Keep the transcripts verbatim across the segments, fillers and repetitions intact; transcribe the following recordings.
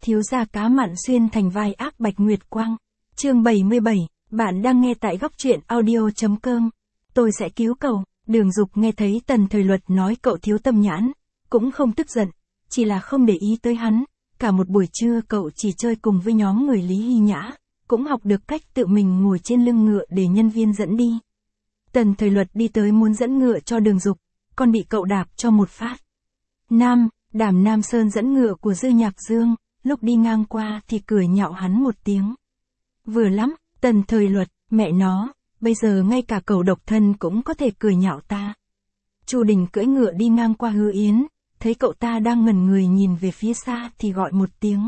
Thiếu gia cá mặn xuyên thành vai ác Bạch Nguyệt Quang. Chương bảy mươi bảy, bạn đang nghe tại góc truyện audio.com. Tôi sẽ cứu cậu. Đường Dục nghe thấy Tần Thời Luật nói cậu thiếu tâm nhãn, cũng không tức giận, chỉ là không để ý tới hắn. Cả một buổi trưa cậu chỉ chơi cùng với nhóm người Lý Hy Nhã, cũng học được cách tự mình ngồi trên lưng ngựa để nhân viên dẫn đi. Tần Thời Luật đi tới muốn dẫn ngựa cho Đường Dục, còn bị cậu đạp cho một phát. Nam, Đàm Nam Sơn dẫn ngựa của Dư Nhạc Dương, lúc đi ngang qua thì cười nhạo hắn một tiếng. Vừa lắm, Tần Thời Luật, mẹ nó, bây giờ ngay cả cậu độc thân cũng có thể cười nhạo ta. Chu Đình cưỡi ngựa đi ngang qua Hứa Yến, thấy cậu ta đang ngẩn người nhìn về phía xa thì gọi một tiếng.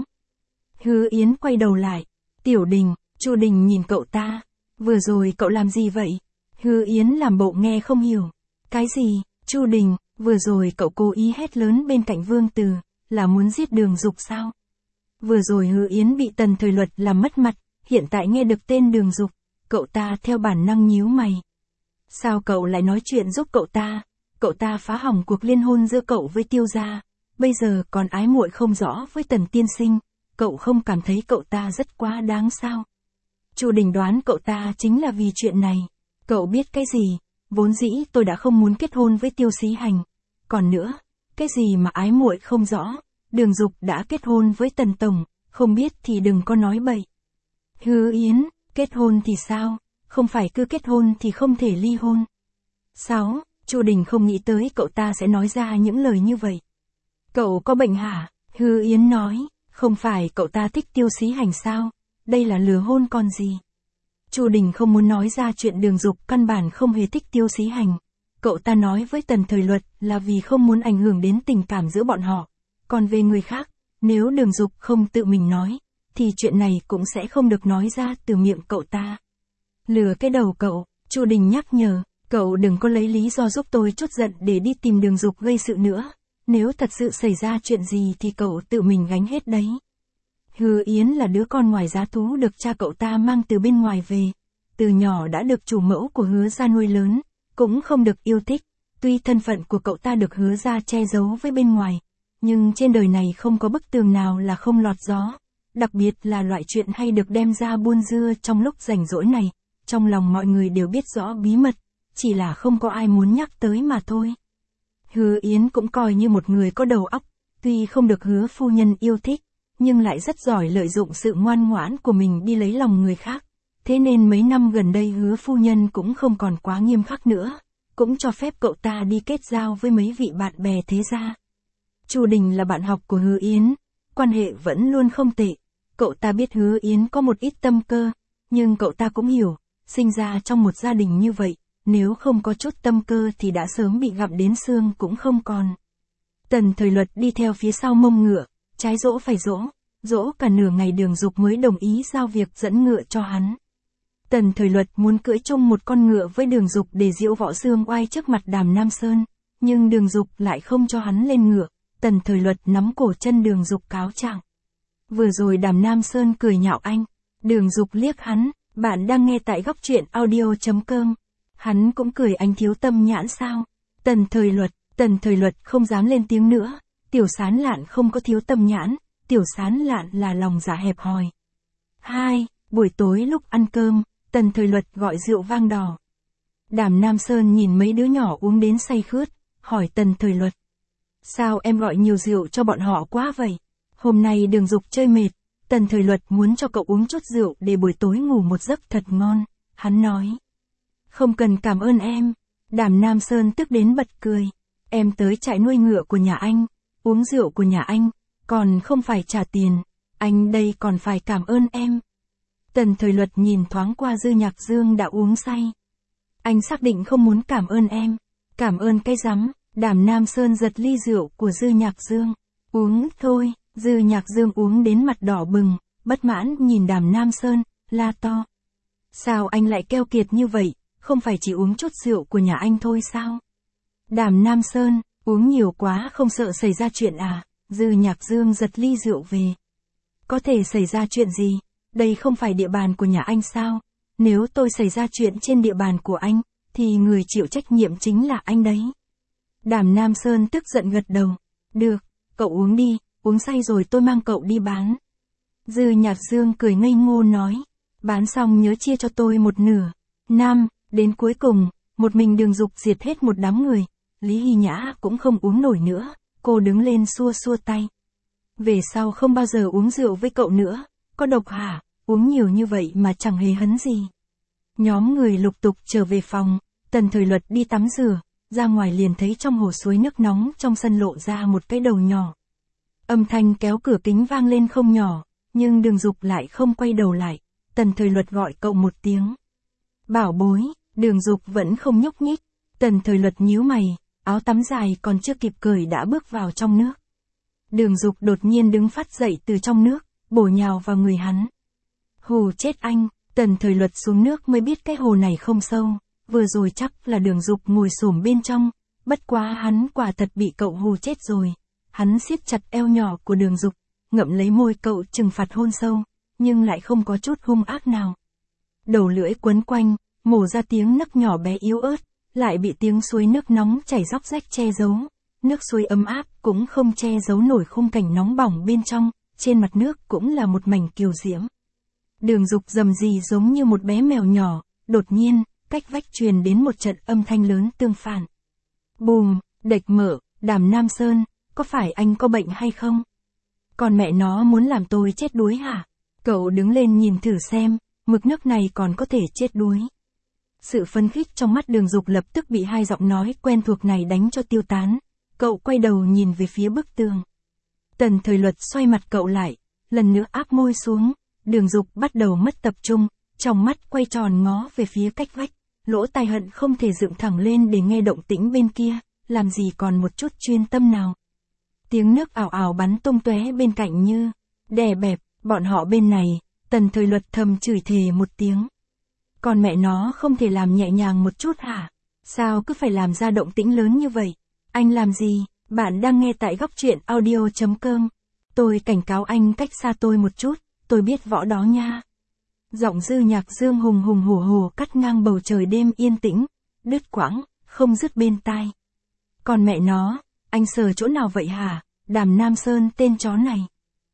Hứa Yến quay đầu lại. Tiểu Đình. Chu Đình nhìn cậu ta. Vừa rồi cậu làm gì vậy? Hứa Yến làm bộ nghe không hiểu. Cái gì? Chu Đình, vừa rồi cậu cố ý hét lớn bên cạnh Vương Từ, là muốn giết Đường Dục sao? Vừa rồi Hứa Yến bị Tần Thời Luật làm mất mặt, hiện tại nghe được tên Đường Dục, cậu ta theo bản năng nhíu mày. Sao cậu lại nói chuyện giúp cậu ta? Cậu ta phá hỏng cuộc liên hôn giữa cậu với Tiêu gia, bây giờ còn ái muội không rõ với Tần tiên sinh, cậu không cảm thấy cậu ta rất quá đáng sao? Chu Đình đoán cậu ta chính là vì chuyện này. Cậu biết cái gì? Vốn dĩ tôi đã không muốn kết hôn với Tiêu Xí Hành. Còn nữa, cái gì mà ái muội không rõ? Đường Dục đã kết hôn với Tần tổng, không biết thì đừng có nói bậy. Hứa Yến, kết hôn thì sao? Không phải cứ kết hôn thì không thể ly hôn. Sáu, Chu Đình không nghĩ tới cậu ta sẽ nói ra những lời như vậy. Cậu có bệnh hả? Hứa Yến nói, không phải cậu ta thích Tiêu Xí Hành sao? Đây là lừa hôn còn gì? Chu Đình không muốn nói ra chuyện Đường Dục căn bản không hề thích Tiêu Xí Hành. Cậu ta nói với Tần Thời Luật là vì không muốn ảnh hưởng đến tình cảm giữa bọn họ. Còn về người khác, nếu Đường Dục không tự mình nói, thì chuyện này cũng sẽ không được nói ra từ miệng cậu ta. Lừa cái đầu cậu, Chu Đình nhắc nhở, cậu đừng có lấy lý do giúp tôi trút giận để đi tìm Đường Dục gây sự nữa. Nếu thật sự xảy ra chuyện gì thì cậu tự mình gánh hết đấy. Hứa Yến là đứa con ngoài giá thú được cha cậu ta mang từ bên ngoài về. Từ nhỏ đã được chủ mẫu của Hứa gia nuôi lớn, cũng không được yêu thích. Tuy thân phận của cậu ta được Hứa gia che giấu với bên ngoài, nhưng trên đời này không có bức tường nào là không lọt gió. Đặc biệt là loại chuyện hay được đem ra buôn dưa trong lúc rảnh rỗi này. Trong lòng mọi người đều biết rõ bí mật, chỉ là không có ai muốn nhắc tới mà thôi. Hứa Yến cũng coi như một người có đầu óc, tuy không được Hứa phu nhân yêu thích, nhưng lại rất giỏi lợi dụng sự ngoan ngoãn của mình đi lấy lòng người khác. Thế nên mấy năm gần đây Hứa phu nhân cũng không còn quá nghiêm khắc nữa, cũng cho phép cậu ta đi kết giao với mấy vị bạn bè thế gia. Chu Đình là bạn học của Hứa Yến, quan hệ vẫn luôn không tệ. Cậu ta biết Hứa Yến có một ít tâm cơ, nhưng cậu ta cũng hiểu, sinh ra trong một gia đình như vậy, nếu không có chút tâm cơ thì đã sớm bị gặm đến xương cũng không còn. Tần Thời Luật đi theo phía sau mông ngựa, trái dỗ phải dỗ, dỗ cả nửa ngày Đường Dục mới đồng ý giao việc dẫn ngựa cho hắn. Tần Thời Luật muốn cưỡi chung một con ngựa với Đường Dục để diễu võ dương oai trước mặt Đàm Nam Sơn, nhưng Đường Dục lại không cho hắn lên ngựa. Tần Thời Luật nắm cổ chân Đường Dục cáo trạng. Vừa rồi Đàm Nam Sơn cười nhạo anh. Đường Dục liếc hắn, bạn đang nghe tại góc truyện audio.com. Hắn cũng cười anh thiếu tâm nhãn sao? Tần Thời Luật, Tần Thời Luật không dám lên tiếng nữa. Tiểu Sán Lạn không có thiếu tâm nhãn, Tiểu Sán Lạn là lòng dạ hẹp hòi. Hai, buổi tối lúc ăn cơm, Tần Thời Luật gọi rượu vang đỏ. Đàm Nam Sơn nhìn mấy đứa nhỏ uống đến say khướt, hỏi Tần Thời Luật. Sao em gọi nhiều rượu cho bọn họ quá vậy? Hôm nay Đường Dục chơi mệt, Tần Thời Luật muốn cho cậu uống chút rượu để buổi tối ngủ một giấc thật ngon, hắn nói. Không cần cảm ơn em. Đàm Nam Sơn tức đến bật cười. Em tới trại nuôi ngựa của nhà anh, uống rượu của nhà anh, còn không phải trả tiền, anh đây còn phải cảm ơn em. Tần Thời Luật nhìn thoáng qua Dư Nhạc Dương đã uống say. Anh xác định không muốn cảm ơn em. Cảm ơn cái rắm. Đàm Nam Sơn giật ly rượu của Dư Nhạc Dương. Uống thôi. Dư Nhạc Dương uống đến mặt đỏ bừng, bất mãn nhìn Đàm Nam Sơn, la to. Sao anh lại keo kiệt như vậy, không phải chỉ uống chút rượu của nhà anh thôi sao? Đàm Nam Sơn, uống nhiều quá không sợ xảy ra chuyện à? Dư Nhạc Dương giật ly rượu về. Có thể xảy ra chuyện gì? Đây không phải địa bàn của nhà anh sao? Nếu tôi xảy ra chuyện trên địa bàn của anh, thì người chịu trách nhiệm chính là anh đấy. Đàm Nam Sơn tức giận gật đầu. Được, cậu uống đi, uống say rồi tôi mang cậu đi bán. Dư Nhạc Dương cười ngây ngô nói, bán xong nhớ chia cho tôi một nửa. Nam, đến cuối cùng, một mình Đường Dục diệt hết một đám người, Lý Hy Nhã cũng không uống nổi nữa, cô đứng lên xua xua tay. Về sau không bao giờ uống rượu với cậu nữa, có độc hả, uống nhiều như vậy mà chẳng hề hấn gì. Nhóm người lục tục trở về phòng, Tần Thời Luật đi tắm rửa, ra ngoài liền thấy trong hồ suối nước nóng trong sân lộ ra một cái đầu nhỏ. Âm thanh kéo cửa kính vang lên không nhỏ, nhưng Đường Dục lại không quay đầu lại, Tần Thời Luật gọi cậu một tiếng. Bảo bối, Đường Dục vẫn không nhúc nhích, Tần Thời Luật nhíu mày, áo tắm dài còn chưa kịp cởi đã bước vào trong nước. Đường Dục đột nhiên đứng phát dậy từ trong nước, bổ nhào vào người hắn. Hù chết anh, Tần Thời Luật xuống nước mới biết cái hồ này không sâu, vừa rồi chắc là Đường Dục ngồi xổm bên trong, bất quá hắn quả thật bị cậu hù chết rồi. Hắn siết chặt eo nhỏ của Đường Dục, ngậm lấy môi cậu trừng phạt hôn sâu, nhưng lại không có chút hung ác nào. Đầu lưỡi quấn quanh, mổ ra tiếng nấc nhỏ bé yếu ớt, lại bị tiếng suối nước nóng chảy róc rách che giấu. Nước suối ấm áp cũng không che giấu nổi khung cảnh nóng bỏng bên trong, trên mặt nước cũng là một mảnh kiều diễm. Đường Dục rầm rì giống như một bé mèo nhỏ, đột nhiên, cách vách truyền đến một trận âm thanh lớn tương phản. Bùm, đệch mở, Đàm Nam Sơn, có phải anh có bệnh hay không? Còn mẹ nó muốn làm tôi chết đuối hả? Cậu đứng lên nhìn thử xem, mực nước này còn có thể chết đuối. Sự phấn khích trong mắt Đường Dục lập tức bị hai giọng nói quen thuộc này đánh cho tiêu tán. Cậu quay đầu nhìn về phía bức tường. Tần Thời Luật xoay mặt cậu lại, lần nữa áp môi xuống, Đường Dục bắt đầu mất tập trung, trong mắt quay tròn ngó về phía cách vách, lỗ tai hận không thể dựng thẳng lên để nghe động tĩnh bên kia, làm gì còn một chút chuyên tâm nào. Tiếng nước ảo ảo bắn tung tóe bên cạnh như đè bẹp, bọn họ bên này, Tần Thời Luật thầm chửi thề một tiếng. Còn mẹ nó không thể làm nhẹ nhàng một chút hả? Sao cứ phải làm ra động tĩnh lớn như vậy? Anh làm gì? Bạn đang nghe tại góc truyện audio chấm com. Tôi cảnh cáo anh cách xa tôi một chút, tôi biết võ đó nha. Giọng Dư Nhạc Dương hùng hùng hổ hổ cắt ngang bầu trời đêm yên tĩnh, đứt quãng, không dứt bên tai. Còn mẹ nó, anh sờ chỗ nào vậy hả? Đàm Nam Sơn tên chó này.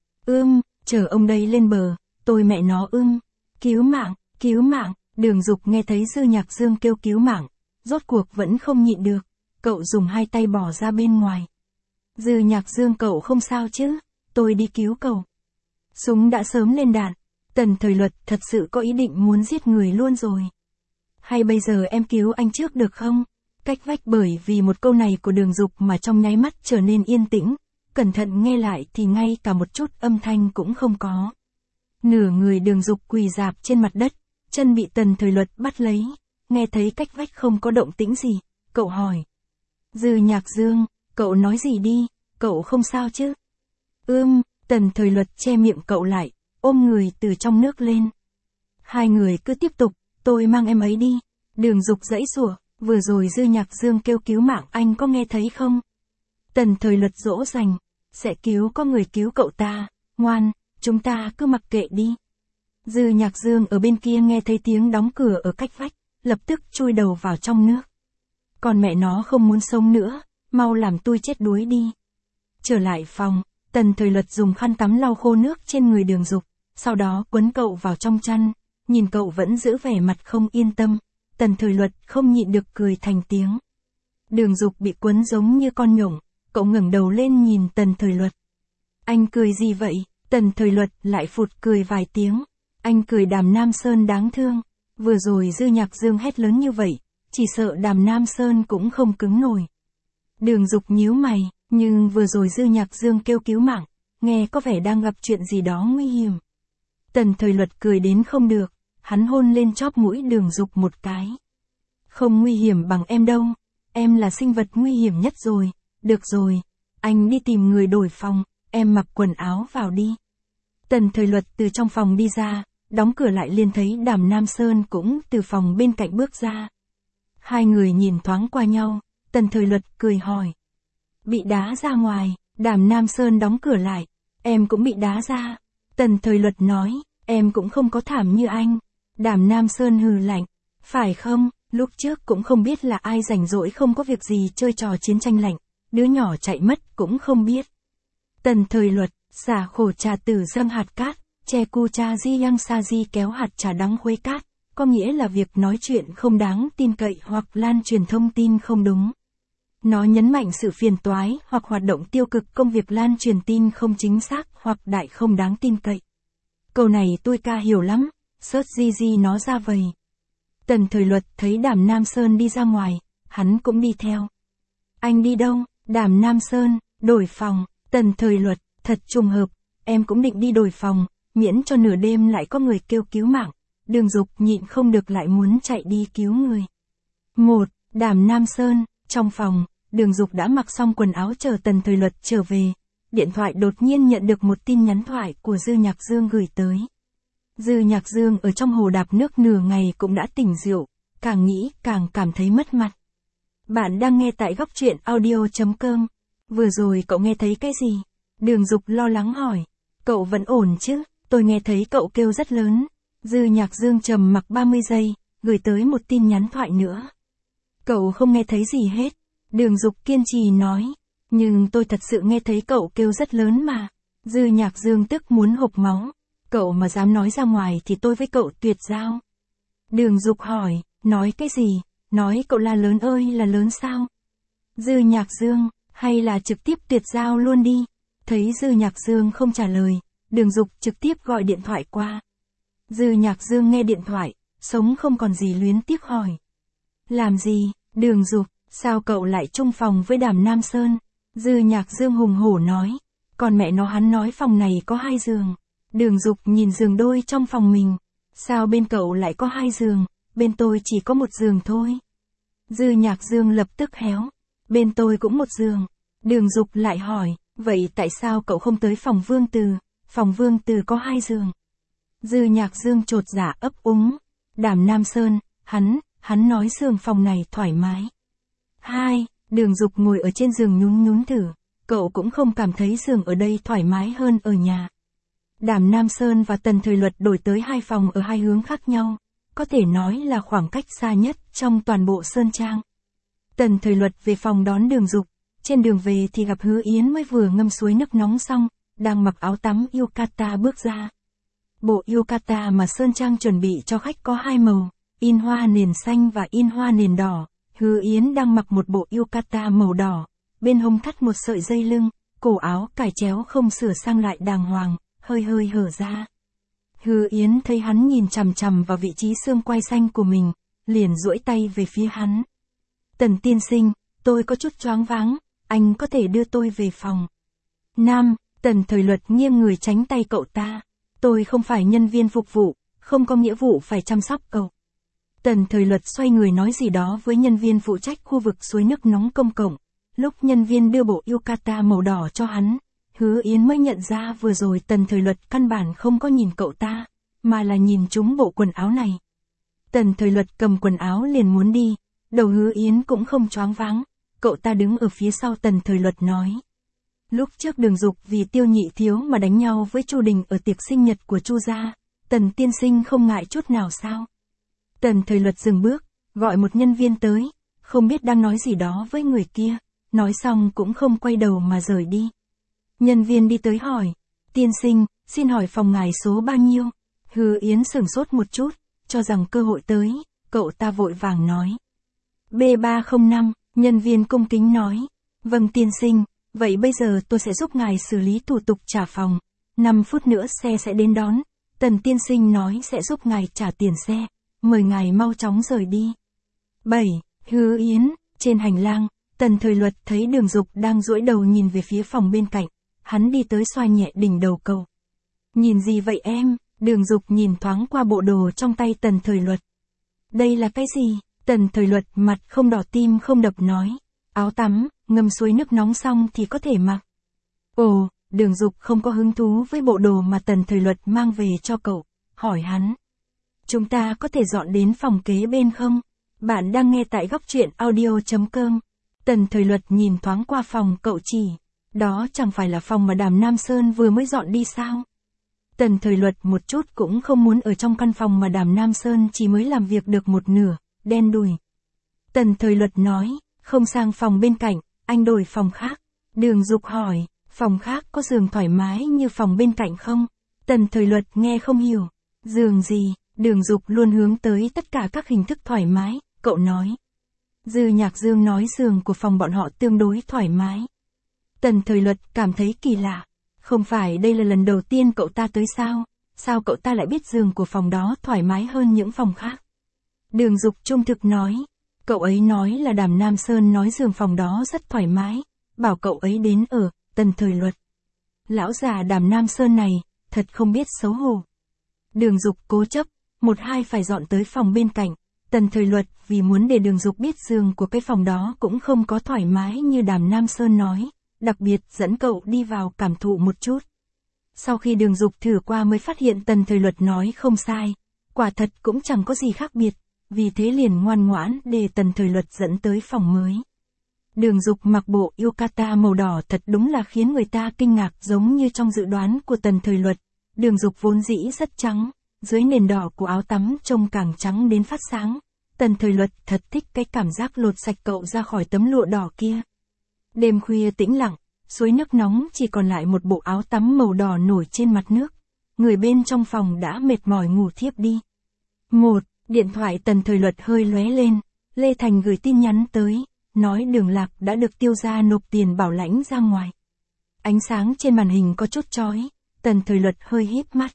Ưm, chờ ông đây lên bờ, tôi mẹ nó ưm. Cứu mạng, cứu mạng, Đường Dục nghe thấy Dư Nhạc Dương kêu cứu mạng, rốt cuộc vẫn không nhịn được, cậu dùng hai tay bỏ ra bên ngoài. Dư Nhạc Dương cậu không sao chứ, tôi đi cứu cậu. Súng đã sớm lên đạn, Tần Thời Luật thật sự có ý định muốn giết người luôn rồi. Hay bây giờ em cứu anh trước được không? Cách vách bởi vì một câu này của Đường Dục mà trong nháy mắt trở nên yên tĩnh, cẩn thận nghe lại thì ngay cả một chút âm thanh cũng không có. Nửa người Đường Dục quỳ rạp trên mặt đất, chân bị Tần Thời Luật bắt lấy, nghe thấy cách vách không có động tĩnh gì, cậu hỏi. Dư Nhạc Dương, cậu nói gì đi, cậu không sao chứ? Ưm, Tần Thời Luật che miệng cậu lại, ôm người từ trong nước lên. Hai người cứ tiếp tục, tôi mang em ấy đi. Đường Dục giãy giụa, vừa rồi Dư Nhạc Dương kêu cứu mạng anh có nghe thấy không? Tần Thời Luật dỗ dành, sẽ cứu có người cứu cậu ta, ngoan, chúng ta cứ mặc kệ đi. Dư Nhạc Dương ở bên kia nghe thấy tiếng đóng cửa ở cách vách, lập tức chui đầu vào trong nước. Còn mẹ nó không muốn sống nữa, mau làm tôi chết đuối đi. Trở lại phòng, Tần Thời Luật dùng khăn tắm lau khô nước trên người Đường Dục, sau đó quấn cậu vào trong chăn, nhìn cậu vẫn giữ vẻ mặt không yên tâm, Tần Thời Luật không nhịn được cười thành tiếng. Đường Dục bị quấn giống như con nhộng, cậu ngẩng đầu lên nhìn Tần Thời Luật. Anh cười gì vậy? Tần Thời Luật lại phụt cười vài tiếng. Anh cười Đàm Nam Sơn đáng thương. Vừa rồi Dư Nhạc Dương hét lớn như vậy, chỉ sợ Đàm Nam Sơn cũng không cứng nổi. Đường Dục nhíu mày, nhưng vừa rồi Dư Nhạc Dương kêu cứu mạng, nghe có vẻ đang gặp chuyện gì đó nguy hiểm. Tần Thời Luật cười đến không được, hắn hôn lên chóp mũi Đường Dục một cái. Không nguy hiểm bằng em đâu, em là sinh vật nguy hiểm nhất rồi, được rồi, anh đi tìm người đổi phòng, em mặc quần áo vào đi. Tần Thời Luật từ trong phòng đi ra, đóng cửa lại liền thấy Đàm Nam Sơn cũng từ phòng bên cạnh bước ra. Hai người nhìn thoáng qua nhau, Tần Thời Luật cười hỏi. Bị đá ra ngoài, Đàm Nam Sơn đóng cửa lại, em cũng bị đá ra. Tần Thời Luật nói, em cũng không có thảm như anh. Đàm Nam Sơn hừ lạnh, phải không, lúc trước cũng không biết là ai rảnh rỗi không có việc gì chơi trò chiến tranh lạnh, đứa nhỏ chạy mất cũng không biết. Tần Thời Luật, xả khổ trà tử dâng hạt cát, Che cu cha di yang sa di kéo hạt trà đắng khuấy cát, có nghĩa là việc nói chuyện không đáng tin cậy hoặc lan truyền thông tin không đúng. Nó nhấn mạnh sự phiền toái hoặc hoạt động tiêu cực công việc lan truyền tin không chính xác hoặc đại không đáng tin cậy. Câu này tôi ca hiểu lắm, search di di nó ra vầy. Tần Thời Luật thấy Đàm Nam Sơn đi ra ngoài, hắn cũng đi theo. Anh đi đâu? Đàm Nam Sơn, đổi phòng. Tần Thời Luật, thật trùng hợp, em cũng định đi đổi phòng, miễn cho nửa đêm lại có người kêu cứu mạng. Đường Dục nhịn không được lại muốn chạy đi cứu người. Một, Đàm Nam Sơn, trong phòng, Đường Dục đã mặc xong quần áo chờ Tần Thời Luật trở về. Điện thoại đột nhiên nhận được một tin nhắn thoại của Dư Nhạc Dương gửi tới. Dư Nhạc Dương ở trong hồ đạp nước nửa ngày cũng đã tỉnh rượu, càng nghĩ càng cảm thấy mất mặt. Bạn đang nghe tại góc truyện audio chấm com. Vừa rồi cậu nghe thấy cái gì? Đường Dục lo lắng hỏi. Cậu vẫn ổn chứ? Tôi nghe thấy cậu kêu rất lớn. Dư Nhạc Dương trầm mặc ba mươi giây, gửi tới một tin nhắn thoại nữa. Cậu không nghe thấy gì hết. Đường Dục kiên trì nói. Nhưng tôi thật sự nghe thấy cậu kêu rất lớn mà. Dư Nhạc Dương tức muốn hộc máu. Cậu mà dám nói ra ngoài thì tôi với cậu tuyệt giao. Đường Dục hỏi, nói cái gì? Nói cậu là lớn ơi là lớn sao? Dư Nhạc Dương, hay là trực tiếp tuyệt giao luôn đi? Thấy Dư Nhạc Dương không trả lời, Đường Dục trực tiếp gọi điện thoại qua. Dư Nhạc Dương nghe điện thoại, sống không còn gì luyến tiếc hỏi. Làm gì? Đường Dục, sao cậu lại chung phòng với Đàm Nam Sơn? Dư Nhạc Dương hùng hổ nói. Còn mẹ nó hắn nói phòng này có hai giường. Đường Dục nhìn giường đôi trong phòng mình. Sao bên cậu lại có hai giường, bên tôi chỉ có một giường thôi. Dư Nhạc Dương lập tức héo. Bên tôi cũng một giường. Đường Dục lại hỏi, vậy tại sao cậu không tới phòng Vương Từ? Phòng Vương Từ có hai giường. Dư Nhạc Dương chột dạ ấp úng. Đàm Nam Sơn, hắn, hắn nói giường phòng này thoải mái. Hai, Đường Dục ngồi ở trên giường nhún nhún thử. Cậu cũng không cảm thấy giường ở đây thoải mái hơn ở nhà. Đàm Nam Sơn và Tần Thời Luật đổi tới hai phòng ở hai hướng khác nhau. Có thể nói là khoảng cách xa nhất trong toàn bộ Sơn Trang. Tần Thời Luật về phòng đón Đường Dục. Trên đường về thì gặp Hứa Yến mới vừa ngâm suối nước nóng xong, đang mặc áo tắm yukata bước ra. Bộ yukata mà Sơn Trang chuẩn bị cho khách có hai màu, in hoa nền xanh và in hoa nền đỏ. Hứa Yến đang mặc một bộ yukata màu đỏ, bên hông thắt một sợi dây lưng, cổ áo cài chéo không sửa sang lại đàng hoàng, hơi hơi hở ra. Hứa Yến thấy hắn nhìn chằm chằm vào vị trí xương quai xanh của mình, liền duỗi tay về phía hắn. Tần tiên sinh, tôi có chút choáng váng, anh có thể đưa tôi về phòng. Nam, Tần Thời Luật nghiêng người tránh tay cậu ta. Tôi không phải nhân viên phục vụ, không có nghĩa vụ phải chăm sóc cậu. Tần Thời Luật xoay người nói gì đó với nhân viên phụ trách khu vực suối nước nóng công cộng. Lúc nhân viên đưa bộ yukata màu đỏ cho hắn, Hứa Yến mới nhận ra vừa rồi Tần Thời Luật căn bản không có nhìn cậu ta, mà là nhìn trúng bộ quần áo này. Tần Thời Luật cầm quần áo liền muốn đi, đầu Hứa Yến cũng không choáng váng, cậu ta đứng ở phía sau Tần Thời Luật nói. Lúc trước Đường Dục vì Tiêu Nhị Thiếu mà đánh nhau với Chu Đình ở tiệc sinh nhật của Chu gia, Tần tiên sinh không ngại chút nào sao? Tần Thời Luật dừng bước, gọi một nhân viên tới, không biết đang nói gì đó với người kia, nói xong cũng không quay đầu mà rời đi. Nhân viên đi tới hỏi, tiên sinh, xin hỏi phòng ngài số bao nhiêu? Hứa Yến sửng sốt một chút, cho rằng cơ hội tới, cậu ta vội vàng nói. B ba không năm, nhân viên cung kính nói, vâng tiên sinh, vậy bây giờ tôi sẽ giúp ngài xử lý thủ tục trả phòng, năm phút nữa xe sẽ đến đón, Tần tiên sinh nói sẽ giúp ngài trả tiền xe, mời ngài mau chóng rời đi. bảy. Hứa Yến, trên hành lang, Tần Thời Luật thấy Đường Dục đang duỗi đầu nhìn về phía phòng bên cạnh, hắn đi tới xoa nhẹ đỉnh đầu cậu. Nhìn gì vậy em? Đường Dục nhìn thoáng qua bộ đồ trong tay Tần Thời Luật. Đây là cái gì? Tần Thời Luật mặt không đỏ tim không đập nói. Áo tắm, ngâm suối nước nóng xong thì có thể mặc. Ồ, Đường Dục không có hứng thú với bộ đồ mà Tần Thời Luật mang về cho cậu, hỏi hắn. Chúng ta có thể dọn đến phòng kế bên không? Bạn đang nghe tại góc truyện audio chấm com. Tần Thời Luật nhìn thoáng qua phòng cậu chỉ. Đó chẳng phải là phòng mà Đàm Nam Sơn vừa mới dọn đi sao? Tần Thời Luật một chút cũng không muốn ở trong căn phòng mà Đàm Nam Sơn chỉ mới làm việc được một nửa, đen đủi. Tần Thời Luật nói, không sang phòng bên cạnh, anh đổi phòng khác. Đường Dục hỏi, phòng khác có giường thoải mái như phòng bên cạnh không? Tần Thời Luật nghe không hiểu. Giường gì, Đường Dục luôn hướng tới tất cả các hình thức thoải mái, cậu nói. Dư Nhạc Dương nói giường của phòng bọn họ tương đối thoải mái. Tần Thời Luật cảm thấy kỳ lạ. Không phải đây là lần đầu tiên cậu ta tới sao? Sao cậu ta lại biết giường của phòng đó thoải mái hơn những phòng khác? Đường Dục trung thực nói. Cậu ấy nói là Đàm Nam Sơn nói giường phòng đó rất thoải mái, bảo cậu ấy đến ở. Tần Thời Luật. Lão già Đàm Nam Sơn này, thật không biết xấu hổ. Đường Dục cố chấp, một hai phải dọn tới phòng bên cạnh. Tần Thời Luật vì muốn để Đường Dục biết giường của cái phòng đó cũng không có thoải mái như Đàm Nam Sơn nói, đặc biệt dẫn cậu đi vào cảm thụ một chút. Sau khi Đường Dục thử qua mới phát hiện Tần Thời Luật nói không sai, quả thật cũng chẳng có gì khác biệt, vì thế liền ngoan ngoãn để Tần Thời Luật dẫn tới phòng mới. Đường Dục mặc bộ yukata màu đỏ thật đúng là khiến người ta kinh ngạc, giống như trong dự đoán của Tần Thời Luật. Đường Dục vốn dĩ rất trắng, dưới nền đỏ của áo tắm trông càng trắng đến phát sáng. Tần Thời Luật thật thích cái cảm giác lột sạch cậu ra khỏi tấm lụa đỏ kia. Đêm khuya tĩnh lặng, suối nước nóng chỉ còn lại một bộ áo tắm màu đỏ nổi trên mặt nước. Người bên trong phòng đã mệt mỏi ngủ thiếp đi. Một, điện thoại Tần Thời Luật hơi lóe lên, Lê Thành gửi tin nhắn tới, nói Đường Lạc đã được Tiêu gia nộp tiền bảo lãnh ra ngoài. Ánh sáng trên màn hình có chút chói, Tần Thời Luật hơi híp mắt.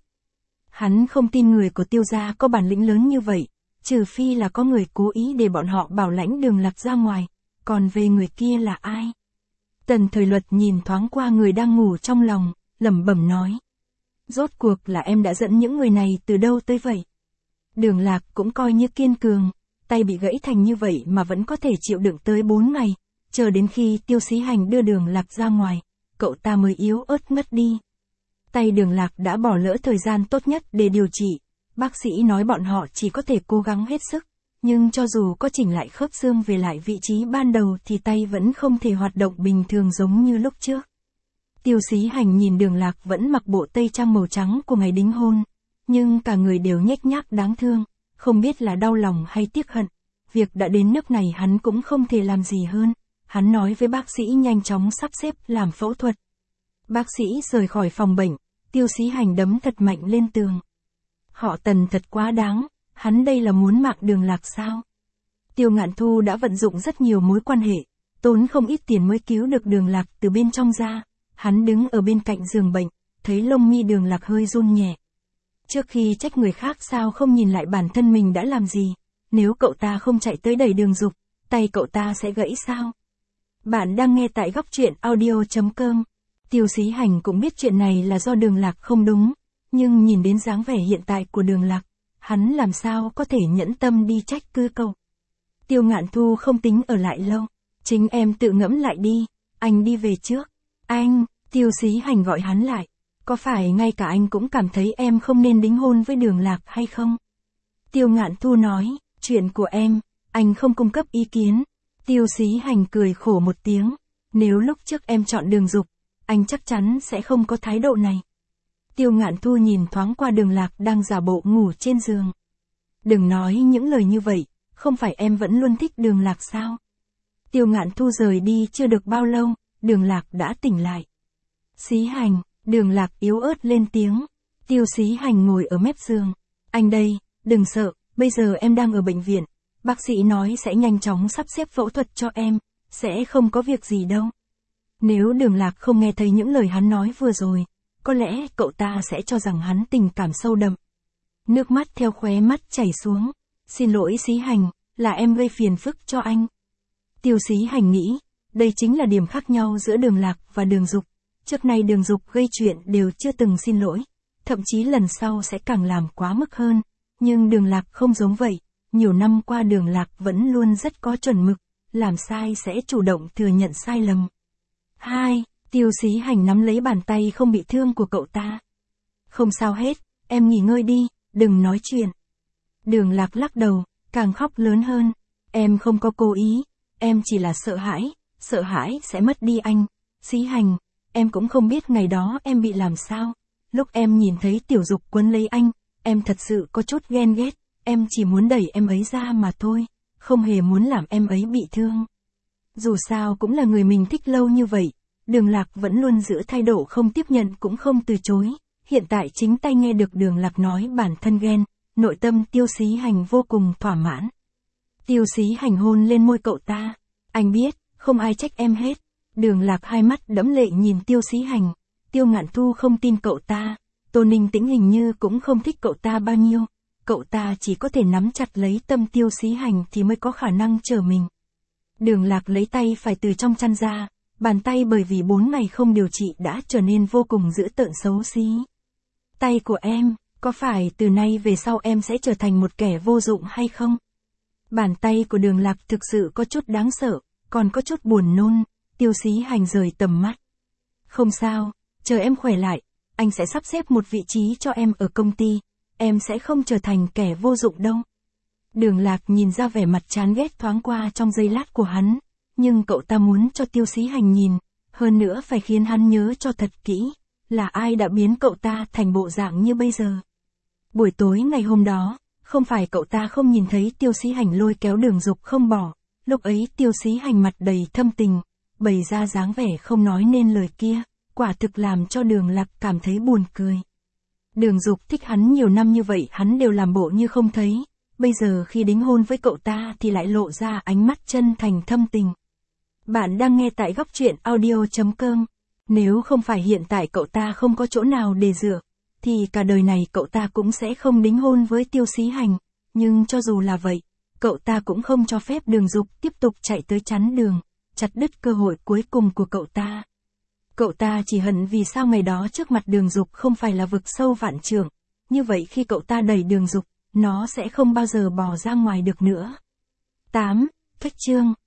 Hắn không tin người của Tiêu gia có bản lĩnh lớn như vậy, trừ phi là có người cố ý để bọn họ bảo lãnh Đường Lạc ra ngoài, còn về người kia là ai? Tần Thời Luật nhìn thoáng qua người đang ngủ trong lòng, lẩm bẩm nói. Rốt cuộc là em đã dẫn những người này từ đâu tới vậy? Đường Lạc cũng coi như kiên cường, tay bị gãy thành như vậy mà vẫn có thể chịu đựng tới bốn ngày, chờ đến khi Tiêu Xí Hành đưa Đường Lạc ra ngoài, cậu ta mới yếu ớt ngất đi. Tay Đường Lạc đã bỏ lỡ thời gian tốt nhất để điều trị, bác sĩ nói bọn họ chỉ có thể cố gắng hết sức, nhưng cho dù có chỉnh lại khớp xương về lại vị trí ban đầu thì tay vẫn không thể hoạt động bình thường giống như lúc trước. Tiêu Xí Hành nhìn Đường Lạc vẫn mặc bộ tây trang màu trắng của ngày đính hôn, nhưng cả người đều nhếch nhác đáng thương, không biết là đau lòng hay tiếc hận. Việc đã đến nước này hắn cũng không thể làm gì hơn, hắn nói với bác sĩ nhanh chóng sắp xếp làm phẫu thuật. Bác sĩ rời khỏi phòng bệnh, Tiêu Xí Hành đấm thật mạnh lên tường. Họ Tần thật quá đáng, hắn đây là muốn mạng Đường Lạc sao? Tiêu Ngạn Thu đã vận dụng rất nhiều mối quan hệ, tốn không ít tiền mới cứu được Đường Lạc từ bên trong ra. Hắn đứng ở bên cạnh giường bệnh, thấy lông mi Đường Lạc hơi run nhẹ. Trước khi trách người khác sao không nhìn lại bản thân mình đã làm gì, nếu cậu ta không chạy tới đẩy Đường Dục, tay cậu ta sẽ gãy sao? Bạn đang nghe tại góc truyện audio chấm com. Tiêu Xí Hành cũng biết chuyện này là do Đường Lạc không đúng, nhưng nhìn đến dáng vẻ hiện tại của Đường Lạc, hắn làm sao có thể nhẫn tâm đi trách cứ cậu. Tiêu Ngạn Thu không tính ở lại lâu, chính em tự ngẫm lại đi, anh đi về trước. Anh, Tiêu Xí Hành gọi hắn lại, có phải ngay cả anh cũng cảm thấy em không nên đính hôn với Đường Lạc hay không? Tiêu Ngạn Thu nói, chuyện của em, anh không cung cấp ý kiến. Tiêu Xí Hành cười khổ một tiếng, nếu lúc trước em chọn Đường Dục, anh chắc chắn sẽ không có thái độ này. Tiêu Ngạn Thu nhìn thoáng qua Đường Lạc đang giả bộ ngủ trên giường. Đừng nói những lời như vậy, không phải em vẫn luôn thích Đường Lạc sao? Tiêu Ngạn Thu rời đi chưa được bao lâu, Đường Lạc đã tỉnh lại. Xí Hành, Đường Lạc yếu ớt lên tiếng. Tiêu Xí Hành ngồi ở mép giường. Anh đây, đừng sợ, bây giờ em đang ở bệnh viện. Bác sĩ nói sẽ nhanh chóng sắp xếp phẫu thuật cho em, sẽ không có việc gì đâu. Nếu Đường Lạc không nghe thấy những lời hắn nói vừa rồi, có lẽ cậu ta sẽ cho rằng hắn tình cảm sâu đậm. Nước mắt theo khóe mắt chảy xuống. Xin lỗi Xí Hành, là em gây phiền phức cho anh. Tiêu Xí Hành nghĩ, đây chính là điểm khác nhau giữa Đường Lạc và Đường Dục. Trước nay Đường Dục gây chuyện đều chưa từng xin lỗi, thậm chí lần sau sẽ càng làm quá mức hơn. Nhưng Đường Lạc không giống vậy, nhiều năm qua Đường Lạc vẫn luôn rất có chuẩn mực, làm sai sẽ chủ động thừa nhận sai lầm. Hai, Tiêu Xí Hành nắm lấy bàn tay không bị thương của cậu ta. Không sao hết, em nghỉ ngơi đi, đừng nói chuyện. Đường Lạc lắc đầu, càng khóc lớn hơn. Em không có cố ý, em chỉ là sợ hãi, sợ hãi sẽ mất đi anh. Xí Hành, em cũng không biết ngày đó em bị làm sao. Lúc em nhìn thấy Tiểu Dục quấn lấy anh, em thật sự có chút ghen ghét, em chỉ muốn đẩy em ấy ra mà thôi, không hề muốn làm em ấy bị thương. Dù sao cũng là người mình thích lâu như vậy, Đường Lạc vẫn luôn giữ thái độ không tiếp nhận cũng không từ chối, Hiện tại chính tay nghe được Đường Lạc nói bản thân ghen, nội tâm Tiêu Xí Hành vô cùng thỏa mãn. Tiêu Xí Hành hôn lên môi cậu ta. Anh biết, không ai trách em hết. Đường Lạc hai mắt đẫm lệ nhìn Tiêu Xí Hành. Tiêu Ngạn Thu không tin cậu ta. Tô Ninh Tĩnh hình như cũng không thích cậu ta bao nhiêu. Cậu ta chỉ có thể nắm chặt lấy tâm Tiêu Xí Hành thì mới có khả năng trở mình. Đường Lạc lấy tay phải từ trong chăn ra. Bàn tay bởi vì bốn ngày không điều trị đã trở nên vô cùng dữ tợn xấu xí. Tay của em, có phải từ nay về sau em sẽ trở thành một kẻ vô dụng hay không? Bàn tay của Đường Lạc thực sự có chút đáng sợ, còn có chút buồn nôn. Tiêu Xí Hành rời tầm mắt. Không sao, chờ em khỏe lại, anh sẽ sắp xếp một vị trí cho em ở công ty, em sẽ không trở thành kẻ vô dụng đâu. Đường Lạc nhìn ra vẻ mặt chán ghét thoáng qua trong giây lát của hắn, nhưng cậu ta muốn cho Tiêu Xí Hành nhìn, hơn nữa phải khiến hắn nhớ cho thật kỹ, là ai đã biến cậu ta thành bộ dạng như bây giờ. Buổi tối ngày hôm đó, không phải cậu ta không nhìn thấy Tiêu Xí Hành lôi kéo Đường Dục không bỏ, lúc ấy Tiêu Xí Hành mặt đầy thâm tình, bày ra dáng vẻ không nói nên lời kia, quả thực làm cho Đường Lạc cảm thấy buồn cười. Đường Dục thích hắn nhiều năm như vậy hắn đều làm bộ như không thấy, bây giờ khi đính hôn với cậu ta thì lại lộ ra ánh mắt chân thành thâm tình. Bạn đang nghe tại góc truyện audio chấm com. Nếu không phải hiện tại cậu ta không có chỗ nào để dựa, thì cả đời này cậu ta cũng sẽ không đính hôn với Tiêu Xí Hành, nhưng cho dù là vậy, cậu ta cũng không cho phép Đường Dục tiếp tục chạy tới chắn đường, chặt đứt cơ hội cuối cùng của cậu ta. Cậu ta chỉ hận vì sao ngày đó trước mặt Đường Dục không phải là vực sâu vạn trượng, như vậy khi cậu ta đẩy Đường Dục, nó sẽ không bao giờ bò ra ngoài được nữa. tám. Cách chương